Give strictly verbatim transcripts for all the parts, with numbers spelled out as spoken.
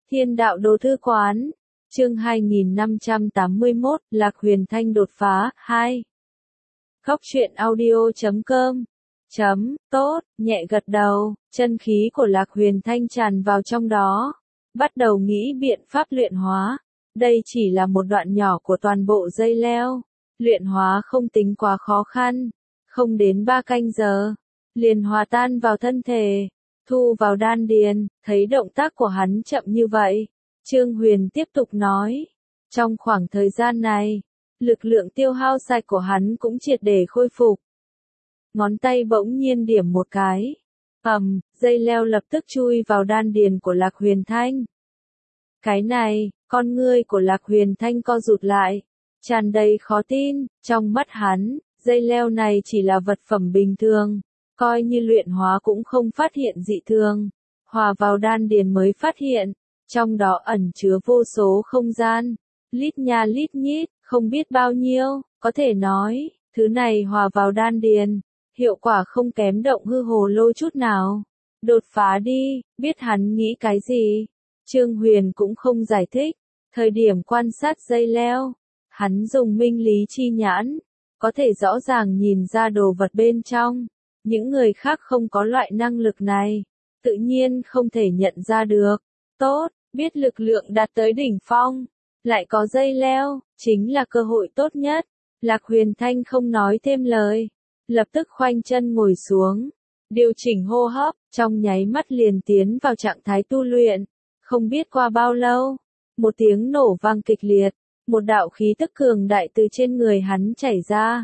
Thiên đạo đồ thư quán, chương hai nghìn năm trăm tám mươi mốt, Lạc Huyền Thanh đột phá, hai. Góc truyện audio chấm com, chấm, tốt, nhẹ gật đầu, chân khí của Lạc Huyền Thanh tràn vào trong đó, bắt đầu nghĩ biện pháp luyện hóa. Đây chỉ là một đoạn nhỏ của toàn bộ dây leo, luyện hóa không tính quá khó khăn, không đến ba canh giờ, liền hòa tan vào thân thể, thu vào đan điền. Thấy động tác của hắn chậm như vậy, Trương Huyền tiếp tục nói, trong khoảng thời gian này, lực lượng tiêu hao sạch của hắn cũng triệt để khôi phục. Ngón tay bỗng nhiên điểm một cái, ầm, dây leo lập tức chui vào đan điền của Lạc Huyền Thanh. Cái này, con ngươi của Lạc Huyền Thanh co rụt lại, tràn đầy khó tin, trong mắt hắn, dây leo này chỉ là vật phẩm bình thường, coi như luyện hóa cũng không phát hiện dị thường, hòa vào đan điền mới phát hiện, trong đó ẩn chứa vô số không gian, lít nha lít nhít, không biết bao nhiêu, có thể nói, thứ này hòa vào đan điền, hiệu quả không kém động hư hồ lô chút nào. Đột phá đi, biết hắn nghĩ cái gì, Trương Huyền cũng không giải thích, thời điểm quan sát dây leo, hắn dùng minh lý chi nhãn, có thể rõ ràng nhìn ra đồ vật bên trong. Những người khác không có loại năng lực này, tự nhiên không thể nhận ra được. Tốt, biết lực lượng đạt tới đỉnh phong, lại có dây leo, chính là cơ hội tốt nhất. Lạc Huyền Thanh không nói thêm lời, lập tức khoanh chân ngồi xuống, điều chỉnh hô hấp, trong nháy mắt liền tiến vào trạng thái tu luyện. Không biết qua bao lâu, một tiếng nổ vang kịch liệt, một đạo khí tức cường đại từ trên người hắn chảy ra.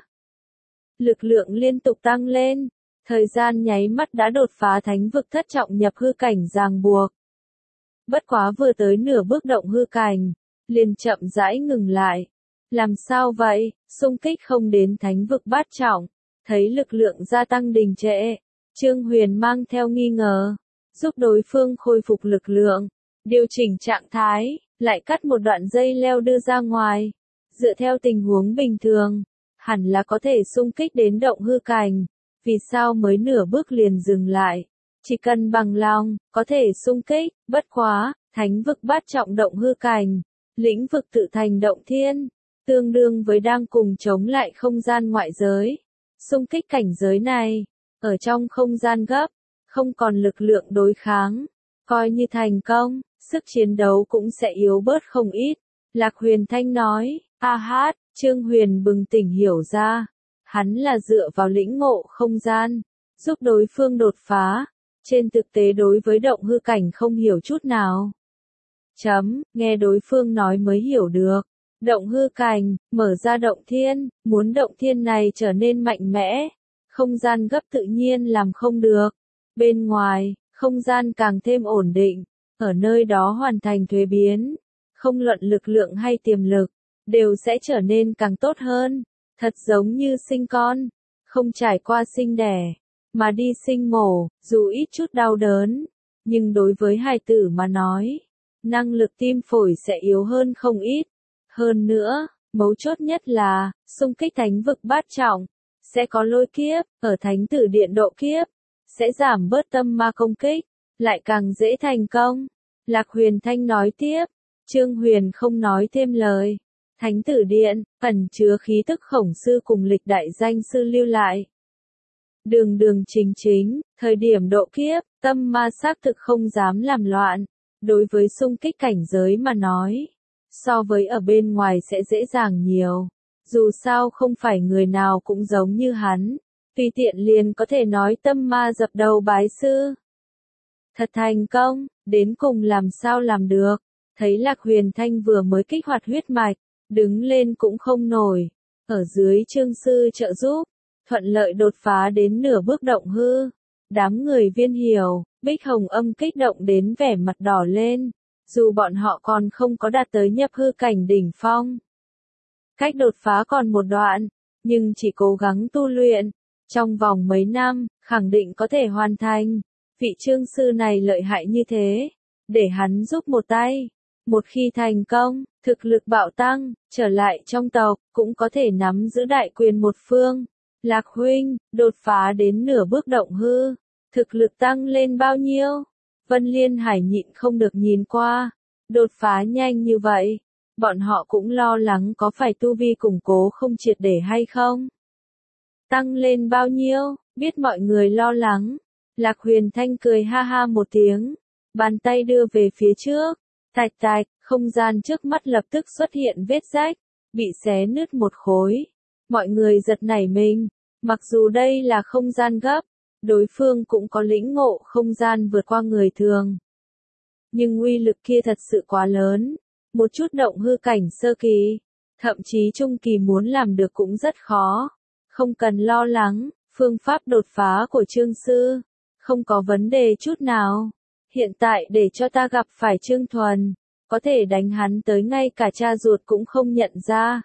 Lực lượng liên tục tăng lên. Thời gian nháy mắt đã đột phá thánh vực thất trọng nhập hư cảnh ràng buộc. Bất quá vừa tới nửa bước động hư cảnh, liền chậm rãi ngừng lại. Làm sao vậy, xung kích không đến thánh vực bát trọng, thấy lực lượng gia tăng đình trệ. Trương Huyền mang theo nghi ngờ, giúp đối phương khôi phục lực lượng, điều chỉnh trạng thái, lại cắt một đoạn dây leo đưa ra ngoài. Dựa theo tình huống bình thường, hẳn là có thể xung kích đến động hư cảnh. Vì sao mới nửa bước liền dừng lại? Chỉ cần bằng lòng, có thể xung kích, bất quá, thánh vực bát trọng động hư cảnh, lĩnh vực tự thành động thiên, tương đương với đang cùng chống lại không gian ngoại giới. Xung kích cảnh giới này, ở trong không gian gấp, không còn lực lượng đối kháng, coi như thành công, sức chiến đấu cũng sẽ yếu bớt không ít. Lạc Huyền Thanh nói, a hát, Trương Huyền bừng tỉnh hiểu ra. Hắn là dựa vào lĩnh ngộ không gian, giúp đối phương đột phá, trên thực tế đối với động hư cảnh không hiểu chút nào. Chấm, nghe đối phương nói mới hiểu được. Động hư cảnh, mở ra động thiên, muốn động thiên này trở nên mạnh mẽ, không gian gấp tự nhiên làm không được. Bên ngoài, không gian càng thêm ổn định, ở nơi đó hoàn thành thuế biến, không luận lực lượng hay tiềm lực, đều sẽ trở nên càng tốt hơn. Thật giống như sinh con, không trải qua sinh đẻ, mà đi sinh mổ, dù ít chút đau đớn, nhưng đối với hài tử mà nói, năng lực tim phổi sẽ yếu hơn không ít. Hơn nữa, mấu chốt nhất là, xung kích thánh vực bát trọng, sẽ có lôi kiếp, ở thánh tử điện độ kiếp, sẽ giảm bớt tâm ma công kích, lại càng dễ thành công. Lạc Huyền Thanh nói tiếp, Trương Huyền không nói thêm lời. Thánh tử điện, ẩn chứa khí tức khổng sư cùng lịch đại danh sư lưu lại. Đường đường chính chính, thời điểm độ kiếp, tâm ma xác thực không dám làm loạn. Đối với xung kích cảnh giới mà nói, so với ở bên ngoài sẽ dễ dàng nhiều. Dù sao không phải người nào cũng giống như hắn, tùy tiện liền có thể nói tâm ma dập đầu bái sư. Thật thành công, đến cùng làm sao làm được. Thấy Lạc Huyền Thanh vừa mới kích hoạt huyết mạch, đứng lên cũng không nổi, ở dưới Trương sư trợ giúp, thuận lợi đột phá đến nửa bước động hư. Đám người Viên Hiểu, Bích Hồng Âm kích động đến vẻ mặt đỏ lên, dù bọn họ còn không có đạt tới nhập hư cảnh đỉnh phong. Cách đột phá còn một đoạn, nhưng chỉ cố gắng tu luyện, trong vòng mấy năm, khẳng định có thể hoàn thành. Vị Trương sư này lợi hại như thế, để hắn giúp một tay. Một khi thành công, thực lực bạo tăng, trở lại trong tộc, cũng có thể nắm giữ đại quyền một phương. Lạc huynh, đột phá đến nửa bước động hư, thực lực tăng lên bao nhiêu? Vân Liên Hải nhịn không được nhìn qua, đột phá nhanh như vậy, bọn họ cũng lo lắng có phải tu vi củng cố không triệt để hay không. Tăng lên bao nhiêu, biết mọi người lo lắng. Lạc Huyền Thanh cười ha ha một tiếng, bàn tay đưa về phía trước, tạch tạch, không gian trước mắt lập tức xuất hiện vết rách, bị xé nứt một khối. Mọi người giật nảy mình, mặc dù đây là không gian gấp, đối phương cũng có lĩnh ngộ không gian vượt qua người thường. Nhưng uy lực kia thật sự quá lớn, một chút động hư cảnh sơ kỳ, thậm chí trung kỳ muốn làm được cũng rất khó. Không cần lo lắng, phương pháp đột phá của Trương Sư, không có vấn đề chút nào. Hiện tại để cho ta gặp phải Trương Thuần, có thể đánh hắn tới ngay cả cha ruột cũng không nhận ra.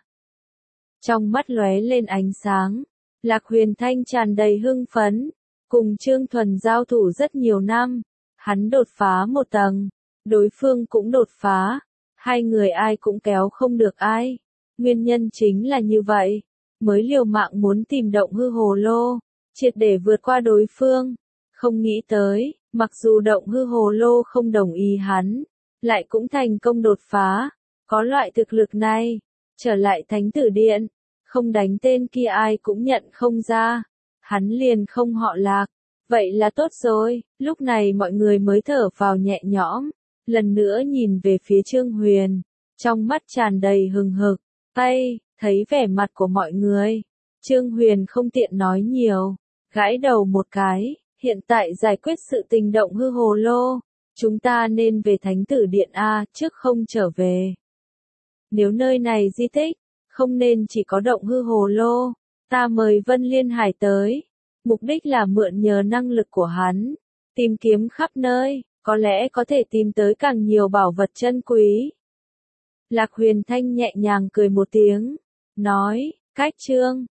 Trong mắt lóe lên ánh sáng, Lạc Huyền Thanh tràn đầy hưng phấn, cùng Trương Thuần giao thủ rất nhiều năm, hắn đột phá một tầng, đối phương cũng đột phá, hai người ai cũng kéo không được ai. Nguyên nhân chính là như vậy, mới liều mạng muốn tìm động hư hồ lô, triệt để vượt qua đối phương. Không nghĩ tới, mặc dù động hư hồ lô không đồng ý hắn, lại cũng thành công đột phá. Có loại thực lực này, trở lại Thánh Tử Điện, không đánh tên kia ai cũng nhận không ra. Hắn liền không họ Lạc, vậy là tốt rồi. Lúc này mọi người mới thở vào nhẹ nhõm, lần nữa nhìn về phía Trương Huyền, trong mắt tràn đầy hừng hực. Tay, thấy vẻ mặt của mọi người, Trương Huyền không tiện nói nhiều, gãi đầu một cái. Hiện tại giải quyết sự tình động hư hồ lô, chúng ta nên về Thánh Tử Điện A trước không trở về. Nếu nơi này di tích, không nên chỉ có động hư hồ lô, ta mời Vân Liên Hải tới. Mục đích là mượn nhờ năng lực của hắn, tìm kiếm khắp nơi, có lẽ có thể tìm tới càng nhiều bảo vật chân quý. Lạc Huyền Thanh nhẹ nhàng cười một tiếng, nói, cách Trương